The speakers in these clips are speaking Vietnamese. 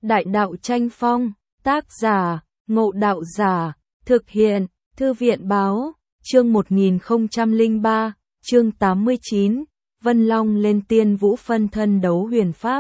Đại đạo tranh phong, tác giả, Ngộ Đạo Giả, thực hiện, Thư viện báo, chương 1003, chương 89, Vân Long lên tiên vũ phân thân đấu huyền pháp.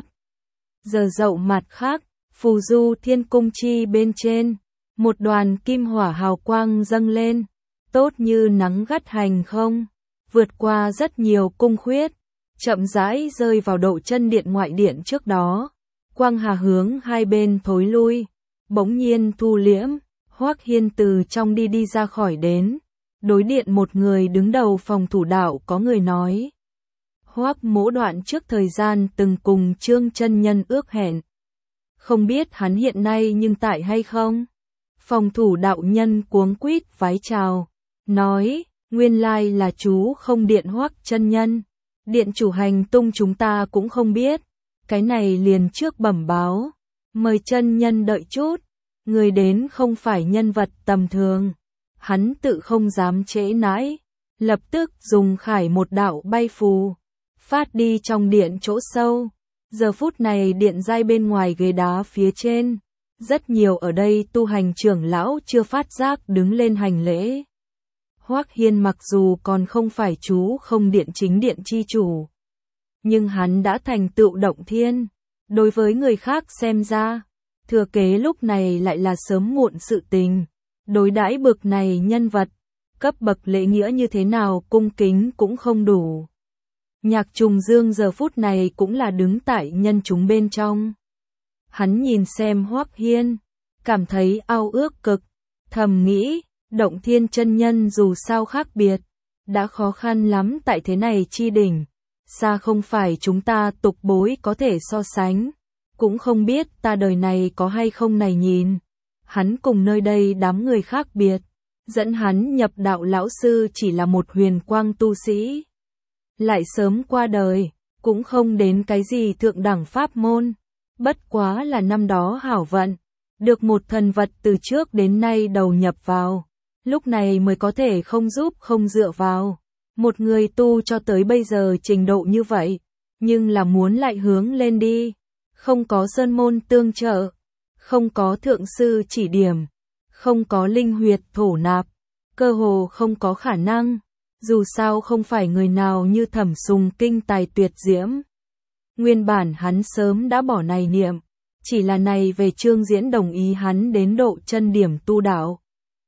Giờ dậu mặt khác, phù du thiên cung chi bên trên, một đoàn kim hỏa hào quang dâng lên, tốt như nắng gắt hành không, vượt qua rất nhiều cung khuyết, chậm rãi rơi vào độ chân điện ngoại điện trước đó. Quang hà hướng hai bên thối lui, bỗng nhiên thu liễm, Hoắc Hiên từ trong đi ra khỏi đến, đối điện một người đứng đầu phòng thủ đạo có người nói. Hoắc mỗ đoạn trước thời gian từng cùng Trương chân nhân ước hẹn. Không biết hắn hiện nay nhưng tại hay không? Phòng thủ đạo nhân cuống quýt vái chào, nói, nguyên lai là chú không điện Hoắc chân nhân. Điện chủ hành tung chúng ta cũng không biết. Cái này liền trước bẩm báo, mời chân nhân đợi chút, người đến không phải nhân vật tầm thường. Hắn tự không dám trễ nãi, lập tức dùng khải một đạo bay phù, phát đi trong điện chỗ sâu. Giờ phút này điện giai bên ngoài ghế đá phía trên, rất nhiều ở đây tu hành trưởng lão chưa phát giác đứng lên hành lễ. Hoắc Hiên mặc dù còn không phải chú không điện chính điện chi chủ, nhưng hắn đã thành tựu động thiên, đối với người khác xem ra, thừa kế lúc này lại là sớm muộn sự tình. Đối đãi bực này nhân vật, cấp bậc lễ nghĩa như thế nào cung kính cũng không đủ. Nhạc Trùng Dương giờ phút này cũng là đứng tại nhân chúng bên trong. Hắn nhìn xem Hoắc Hiên, cảm thấy ao ước cực, thầm nghĩ, động thiên chân nhân dù sao khác biệt, đã khó khăn lắm tại thế này chi đỉnh. Xa không phải chúng ta tục bối có thể so sánh, cũng không biết ta đời này có hay không này nhìn. Hắn cùng nơi đây đám người khác biệt, dẫn hắn nhập đạo lão sư chỉ là một huyền quang tu sĩ. Lại sớm qua đời, cũng không đến cái gì thượng đẳng pháp môn, bất quá là năm đó hảo vận, được một thần vật từ trước đến nay đầu nhập vào, lúc này mới có thể không giúp không dựa vào. Một người tu cho tới bây giờ trình độ như vậy, nhưng là muốn lại hướng lên đi, không có sơn môn tương trợ, không có thượng sư chỉ điểm, không có linh huyệt thổ nạp, cơ hồ không có khả năng, dù sao không phải người nào như Thẩm Sùng kinh tài tuyệt diễm. Nguyên bản hắn sớm đã bỏ này niệm, chỉ là này về Trương Diễn đồng ý hắn đến độ chân điểm tu đạo.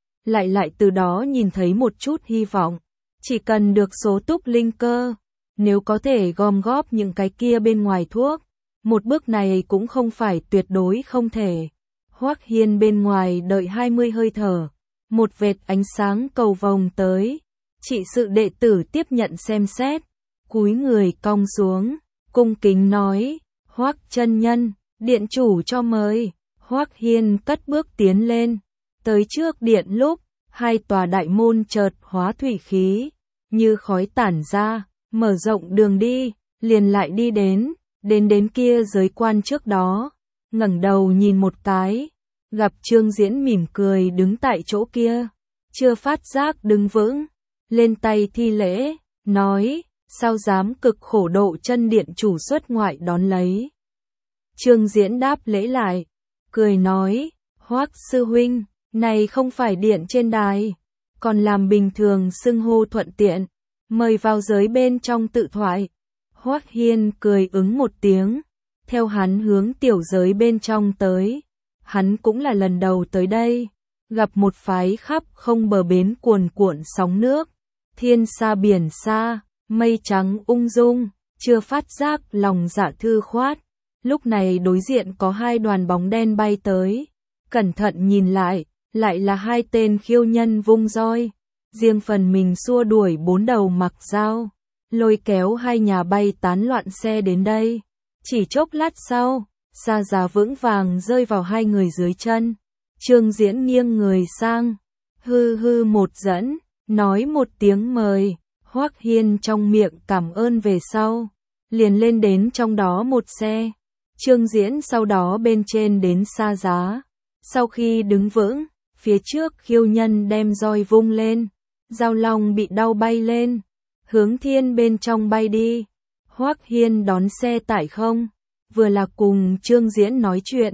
Lại từ đó nhìn thấy một chút hy vọng. Chỉ cần được số túc linh cơ, nếu có thể gom góp những cái kia bên ngoài thuốc, một bước này cũng không phải tuyệt đối không thể. Hoắc Hiên bên ngoài đợi 20 hơi thở, một vệt ánh sáng cầu vồng tới, trị sự đệ tử tiếp nhận xem xét, cúi người cong xuống, cung kính nói, Hoắc chân nhân, điện chủ cho mời. Hoắc Hiên cất bước tiến lên, tới trước điện lúc, hai tòa đại môn chợt hóa thủy khí, như khói tản ra, mở rộng đường đi, liền lại đi đến kia giới quan trước đó, ngẩng đầu nhìn một cái, gặp Trương Diễn mỉm cười đứng tại chỗ kia, chưa phát giác đứng vững, lên tay thi lễ, nói, sao dám cực khổ độ chân điện chủ xuất ngoại đón lấy. Trương Diễn đáp lễ lại, cười nói, Hoắc sư huynh, này không phải điện trên đài, còn làm bình thường xưng hô thuận tiện, mời vào giới bên trong tự thoại. Hoắc Hiên cười ứng một tiếng, theo hắn hướng tiểu giới bên trong tới. Hắn cũng là lần đầu tới đây, gặp một phái khắp không bờ bến cuồn cuộn sóng nước, thiên xa biển xa, mây trắng ung dung, chưa phát giác lòng dạ thư khoát. Lúc này đối diện có hai đoàn bóng đen bay tới, cẩn thận nhìn lại là hai tên khiêu nhân vung roi, riêng phần mình xua đuổi bốn đầu mặc dao, lôi kéo hai nhà bay tán loạn xe đến đây. Chỉ chốc lát sau, sa giá vững vàng rơi vào hai người dưới chân. Trương Diễn nghiêng người sang, hư hư một dẫn, nói một tiếng mời. Hoắc Hiên trong miệng cảm ơn về sau, liền lên đến trong đó một xe. Trương Diễn sau đó bên trên đến sa giá. Sau khi đứng vững, phía trước khiêu nhân đem roi vung lên, dao long bị đau bay lên, hướng thiên bên trong bay đi. Hoắc Hiên đón xe tại không, vừa là cùng Trương Diễn nói chuyện,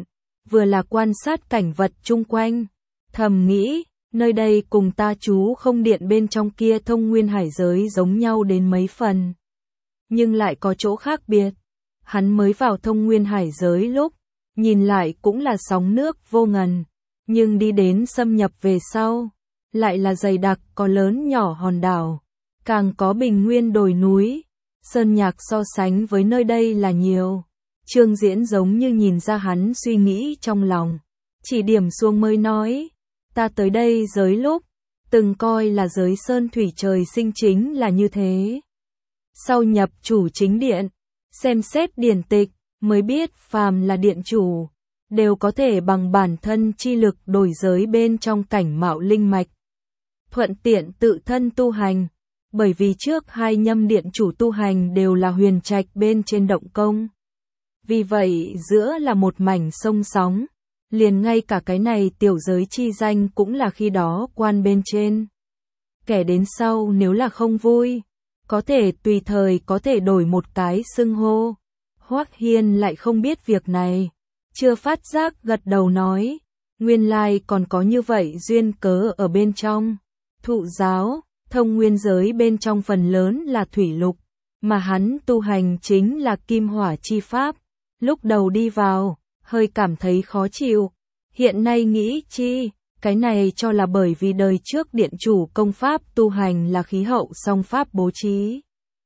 vừa là quan sát cảnh vật chung quanh. Thầm nghĩ, nơi đây cùng ta chú không điện bên trong kia thông nguyên hải giới giống nhau đến mấy phần. Nhưng lại có chỗ khác biệt. Hắn mới vào thông nguyên hải giới lúc, nhìn lại cũng là sóng nước vô ngần. Nhưng đi đến xâm nhập về sau, lại là dày đặc có lớn nhỏ hòn đảo. Càng có bình nguyên đồi núi, sơn nhạc so sánh với nơi đây là nhiều. Trương Diễn giống như nhìn ra hắn suy nghĩ trong lòng. Chỉ điểm xuống mới nói, ta tới đây giới lúc, từng coi là giới sơn thủy trời sinh chính là như thế. Sau nhập chủ chính điện, xem xét điển tịch, mới biết phàm là điện chủ, đều có thể bằng bản thân chi lực đổi giới bên trong cảnh mạo linh mạch. Thuận tiện tự thân tu hành, bởi vì trước hai nhâm điện chủ tu hành đều là huyền trạch bên trên động công. Vì vậy giữa là một mảnh sông sóng, liền ngay cả cái này tiểu giới chi danh cũng là khi đó quan bên trên. Kẻ đến sau nếu là không vui, có thể tùy thời có thể đổi một cái xưng hô. Hoắc Hiên lại không biết việc này, chưa phát giác gật đầu nói, nguyên lai còn có như vậy duyên cớ ở bên trong. Thụ giáo, thông nguyên giới bên trong phần lớn là thủy lục, mà hắn tu hành chính là kim hỏa chi pháp. Lúc đầu đi vào, hơi cảm thấy khó chịu. Hiện nay nghĩ chi, cái này cho là bởi vì đời trước điện chủ công pháp tu hành là khí hậu song pháp bố trí.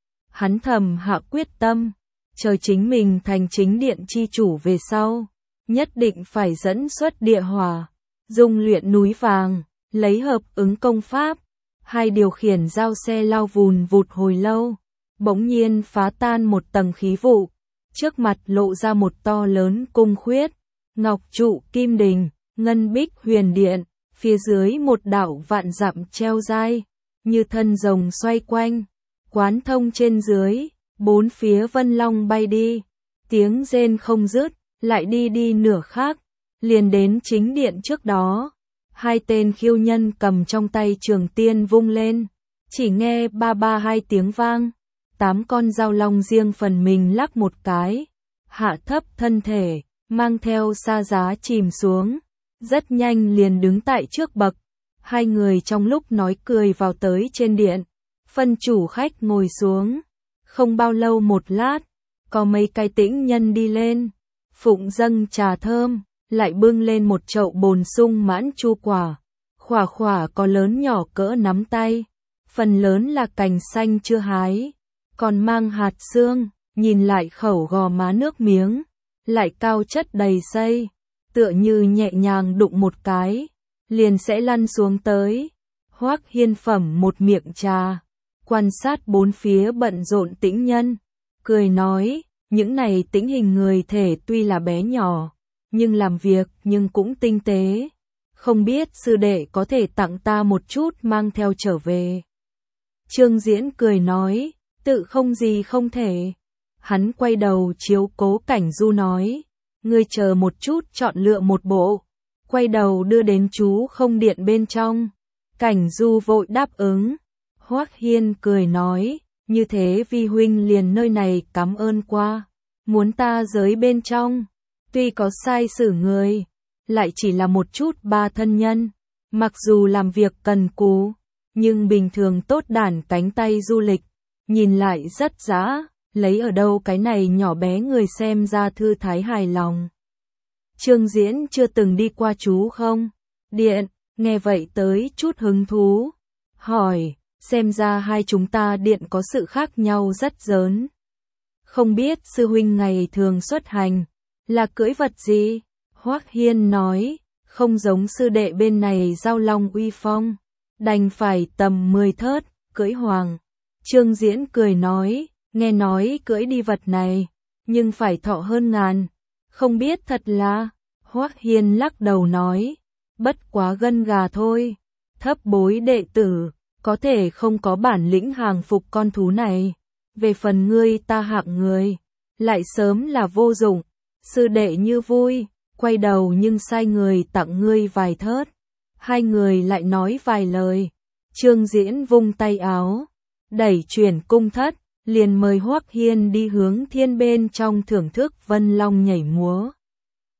Hắn thầm hạ quyết tâm, chờ chính mình thành chính điện chi chủ về sau, nhất định phải dẫn xuất địa hỏa, dung luyện núi vàng, lấy hợp ứng công pháp. Hai điều khiển giao xe lao vùn vụt hồi lâu, bỗng nhiên phá tan một tầng khí vụ. Trước mặt lộ ra một to lớn cung khuyết, ngọc trụ kim đình, ngân bích huyền điện, phía dưới một đạo vạn dặm treo dai, như thân rồng xoay quanh, quán thông trên dưới, bốn phía vân long bay đi, tiếng rên không dứt, lại đi nửa khác, liền đến chính điện trước đó. Hai tên khiêu nhân cầm trong tay trường tiên vung lên, chỉ nghe ba ba hai tiếng vang. 8 con dao long riêng phần mình lắc một cái, hạ thấp thân thể, mang theo sa giá chìm xuống, rất nhanh liền đứng tại trước bậc. Hai người trong lúc nói cười vào tới trên điện, phân chủ khách ngồi xuống. Không bao lâu một lát, có mấy cái tĩnh nhân đi lên, phụng dâng trà thơm, lại bưng lên một chậu bồn sung mãn chu quả, khỏa khỏa có lớn nhỏ cỡ nắm tay, phần lớn là cành xanh chưa hái, còn mang hạt xương, nhìn lại khẩu gò má nước miếng, lại cao chất đầy xây, tựa như nhẹ nhàng đụng một cái, liền sẽ lăn xuống tới. Hoắc Hiên phẩm một miệng trà, quan sát bốn phía bận rộn tĩnh nhân, cười nói, những này tĩnh hình người thể tuy là bé nhỏ, nhưng làm việc nhưng cũng tinh tế, không biết sư đệ có thể tặng ta một chút mang theo trở về. Trương Diễn cười nói, tự không gì không thể. Hắn quay đầu chiếu Cố Cảnh Du nói, ngươi chờ một chút chọn lựa một bộ, quay đầu đưa đến chú không điện bên trong. Cảnh Du vội đáp ứng. Hoắc Hiên cười nói, như thế vi huynh liền nơi này cảm ơn qua, muốn ta giới bên trong, tuy có sai xử người, lại chỉ là một chút ba thân nhân, mặc dù làm việc cần cù, nhưng bình thường tốt đản cánh tay du lịch, nhìn lại rất dã, lấy ở đâu cái này nhỏ bé người xem ra thư thái hài lòng. Trương Diễn chưa từng đi qua chú không? Điện, nghe vậy tới chút hứng thú, hỏi, xem ra hai chúng ta điện có sự khác nhau rất lớn. Không biết sư huynh ngày thường xuất hành, là cưỡi vật gì? Hoắc Hiên nói, không giống sư đệ bên này giao long uy phong, đành phải tầm 10 thớt, cưỡi hoàng. Trương Diễn cười nói, nghe nói cưỡi đi vật này, nhưng phải thọ hơn ngàn, không biết thật là. Hoắc Hiên lắc đầu nói, bất quá gân gà thôi, thấp bối đệ tử, có thể không có bản lĩnh hàng phục con thú này, về phần ngươi ta hạng người, lại sớm là vô dụng, sư đệ như vui, quay đầu nhưng sai người tặng ngươi vài thớt. Hai người lại nói vài lời, Trương Diễn vung tay áo, đẩy chuyển cung thất, liền mời Hoắc Hiên đi hướng thiên bên trong thưởng thức vân long nhảy múa.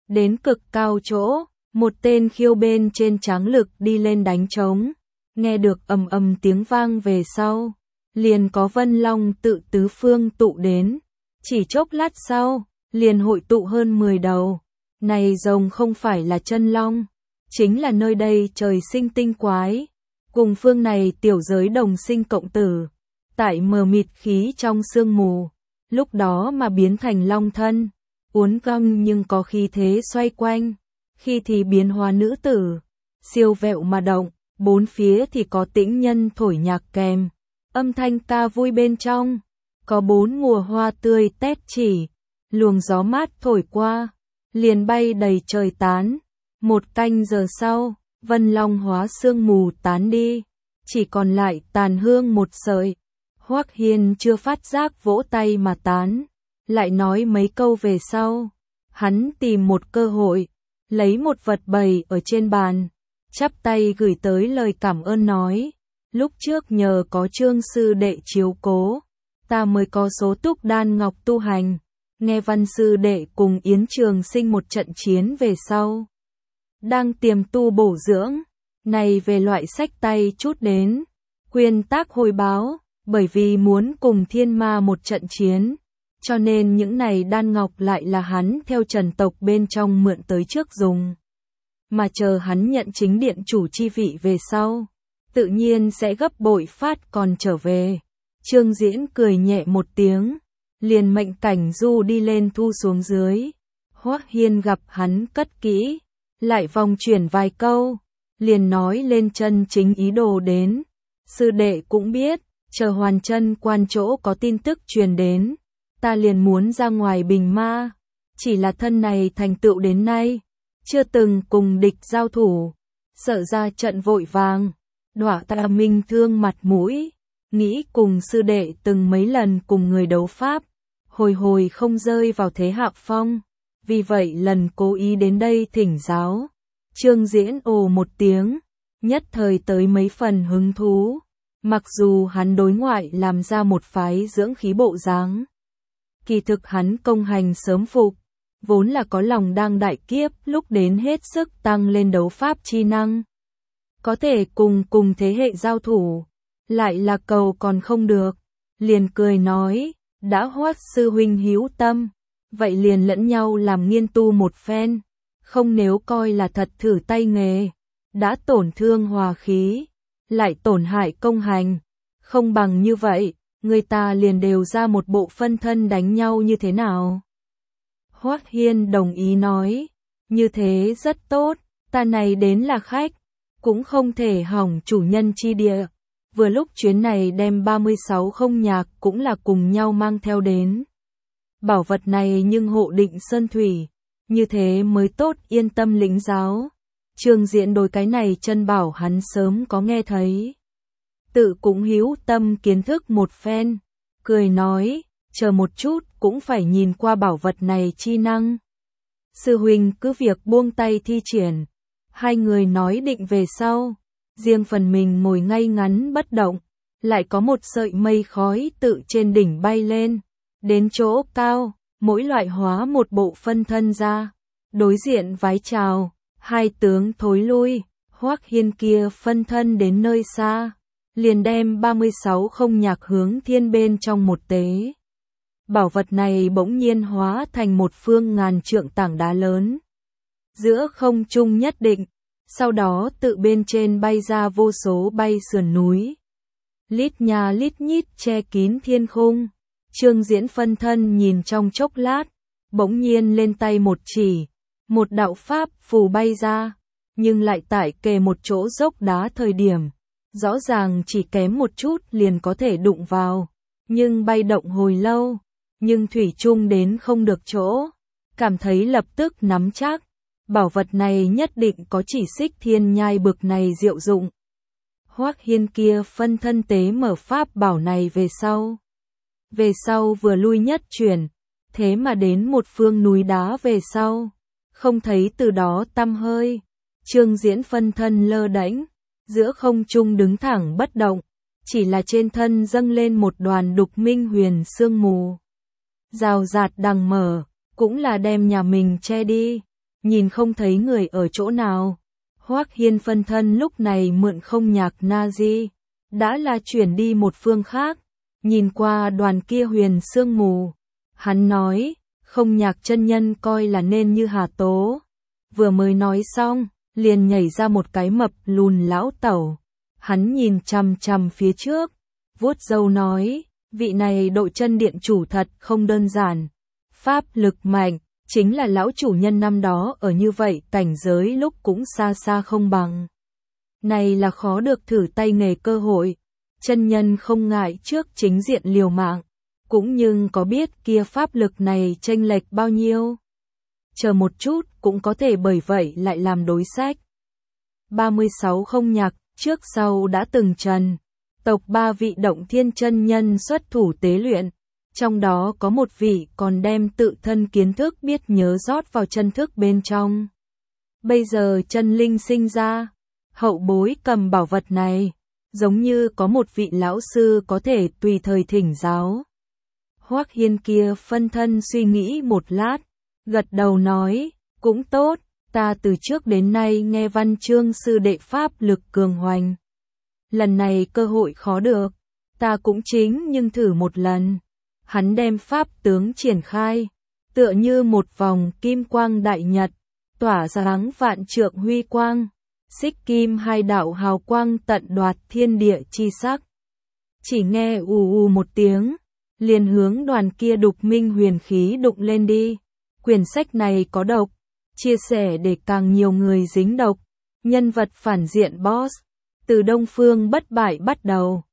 Đến cực cao chỗ, một tên khiêu bên trên tráng lực đi lên đánh trống, nghe được ầm ầm tiếng vang về sau, liền có Vân Long tự tứ phương tụ đến, chỉ chốc lát sau, liền hội tụ hơn 10 đầu. Này rồng không phải là chân long, chính là nơi đây trời sinh tinh quái, cùng phương này tiểu giới đồng sinh cộng tử, tại mờ mịt khí trong sương mù, lúc đó mà biến thành long thân, uốn cong nhưng có khí thế xoay quanh, khi thì biến hóa nữ tử, siêu vẹo mà động, bốn phía thì có tĩnh nhân thổi nhạc kèm, âm thanh ca vui bên trong, có bốn mùa hoa tươi tét chỉ, luồng gió mát thổi qua, liền bay đầy trời tán. Một canh giờ sau, Vân Long hóa sương mù tán đi, chỉ còn lại tàn hương một sợi. Hoắc Hiên chưa phát giác vỗ tay mà tán, lại nói mấy câu về sau. Hắn tìm một cơ hội, lấy một vật bày ở trên bàn, chắp tay gửi tới lời cảm ơn nói. Lúc trước nhờ có Trương sư đệ chiếu cố, ta mới có số túc đan ngọc tu hành. Nghe Văn sư đệ cùng Yến Trường Sinh một trận chiến về sau, đang tiềm tu bổ dưỡng, này về loại sách tay chút đến, quyên tác hồi báo, bởi vì muốn cùng thiên ma một trận chiến, cho nên những này đan ngọc lại là hắn theo Trần tộc bên trong mượn tới trước dùng. Mà chờ hắn nhận chính điện chủ chi vị về sau, tự nhiên sẽ gấp bội phát còn trở về. Trương Diễn cười nhẹ một tiếng, liền mệnh Cảnh Du đi lên thu xuống dưới. Hoắc Hiên gặp hắn cất kỹ, lại vòng chuyển vài câu, liền nói lên chân chính ý đồ đến. Sư đệ cũng biết, chờ Hoàn Chân quan chỗ có tin tức truyền đến, ta liền muốn ra ngoài bình ma, chỉ là thân này thành tựu đến nay, chưa từng cùng địch giao thủ, sợ ra trận vội vàng, đọa ta minh thương mặt mũi, nghĩ cùng sư đệ từng mấy lần cùng người đấu pháp, hồi hồi không rơi vào thế hạ phong, vì vậy lần cố ý đến đây thỉnh giáo. Trương Diễn ồ một tiếng, nhất thời tới mấy phần hứng thú, mặc dù hắn đối ngoại làm ra một phái dưỡng khí bộ dáng, kỳ thực hắn công hành sớm phục, vốn là có lòng đang đại kiếp lúc đến hết sức tăng lên đấu pháp chi năng. Có thể cùng thế hệ giao thủ, lại là cầu còn không được, liền cười nói, đã Hoắc sư huynh hữu tâm, vậy liền lẫn nhau làm nghiên tu một phen, không nếu coi là thật thử tay nghề, đã tổn thương hòa khí, lại tổn hại công hành, không bằng như vậy, người ta liền đều ra một bộ phân thân đánh nhau như thế nào. Hoắc Hiên đồng ý nói, như thế rất tốt, ta này đến là khách, cũng không thể hỏng chủ nhân chi địa. Vừa lúc chuyến này đem 36 không nhạc cũng là cùng nhau mang theo đến. Bảo vật này nhưng hộ định sơn thủy, như thế mới tốt yên tâm lĩnh giáo. Trương Diễn đối cái này chân bảo hắn sớm có nghe thấy. Tự cũng hữu tâm kiến thức một phen, cười nói, chờ một chút cũng phải nhìn qua bảo vật này chi năng. Sư huynh cứ việc buông tay thi triển, hai người nói định về sau. Riêng phần mình ngồi ngay ngắn bất động, lại có một sợi mây khói tự trên đỉnh bay lên, đến chỗ cao, mỗi loại hóa một bộ phân thân ra, đối diện vái chào, hai tướng thối lui, Hoắc Hiên kia phân thân đến nơi xa, liền đem 36 không nhạc hướng thiên bên trong một tế. Bảo vật này bỗng nhiên hóa thành một phương ngàn trượng tảng đá lớn, giữa không trung nhất định. Sau đó tự bên trên bay ra vô số bay sườn núi. Lít nhà lít nhít che kín thiên khung. Trương Diễn phân thân nhìn trong chốc lát, bỗng nhiên lên tay một chỉ, một đạo pháp phù bay ra, nhưng lại tại kề một chỗ dốc đá thời điểm, rõ ràng chỉ kém một chút liền có thể đụng vào, nhưng bay động hồi lâu, nhưng thủy chung đến không được chỗ, cảm thấy lập tức nắm chắc. Bảo vật này nhất định có chỉ xích thiên nhai bực này diệu dụng. Hoắc Hiên kia phân thân tế mở pháp bảo này về sau. Về sau vừa lui nhất chuyển, thế mà đến một phương núi đá về sau. Không thấy từ đó tăm hơi. Trương Diễn phân thân lơ đễnh, giữa không trung đứng thẳng bất động. Chỉ là trên thân dâng lên một đoàn đục minh huyền sương mù. Rào rạt đằng mở, cũng là đem nhà mình che đi. nhìn không thấy người ở chỗ nào. Hoắc Hiên phân thân lúc này mượn không nhạc Nazi, đã là chuyển đi một phương khác, nhìn qua đoàn kia huyền sương mù. Hắn nói, không nhạc chân nhân coi là nên như Hà Tố. Vừa mới nói xong, liền nhảy ra một cái mập lùn lão tẩu. Hắn nhìn chằm chằm phía trước, vuốt râu nói, vị này đội chân điện chủ thật không đơn giản. Pháp lực mạnh, chính là lão chủ nhân năm đó ở như vậy cảnh giới lúc cũng xa xa không bằng. Này là khó được thử tay nghề cơ hội. Chân nhân không ngại trước chính diện liều mạng, cũng nhưng có biết kia pháp lực này chênh lệch bao nhiêu. Chờ một chút cũng có thể bởi vậy lại làm đối sách. 36 không nhạc, trước sau đã từng trần. Tộc 3 vị động thiên chân nhân xuất thủ tế luyện. Trong đó có một vị còn đem tự thân kiến thức biết nhớ rót vào chân thức bên trong. Bây giờ chân linh sinh ra, hậu bối cầm bảo vật này, giống như có một vị lão sư có thể tùy thời thỉnh giáo. Hoắc Hiên kia phân thân suy nghĩ một lát, gật đầu nói, cũng tốt, ta từ trước đến nay nghe Văn Chương sư đệ pháp lực cường hoành. Lần này cơ hội khó được, ta cũng chính nhưng thử một lần. Hắn đem pháp tướng triển khai, tựa như một vòng kim quang đại nhật, tỏa ra sáng vạn trượng huy quang, xích kim hai đạo hào quang tận đoạt thiên địa chi sắc. Chỉ nghe ù ù một tiếng, liền hướng đoàn kia đục minh huyền khí đụng lên đi. Quyển sách này có độc, chia sẻ để càng nhiều người dính độc. Nhân vật phản diện boss, từ Đông Phương bất bại bắt đầu.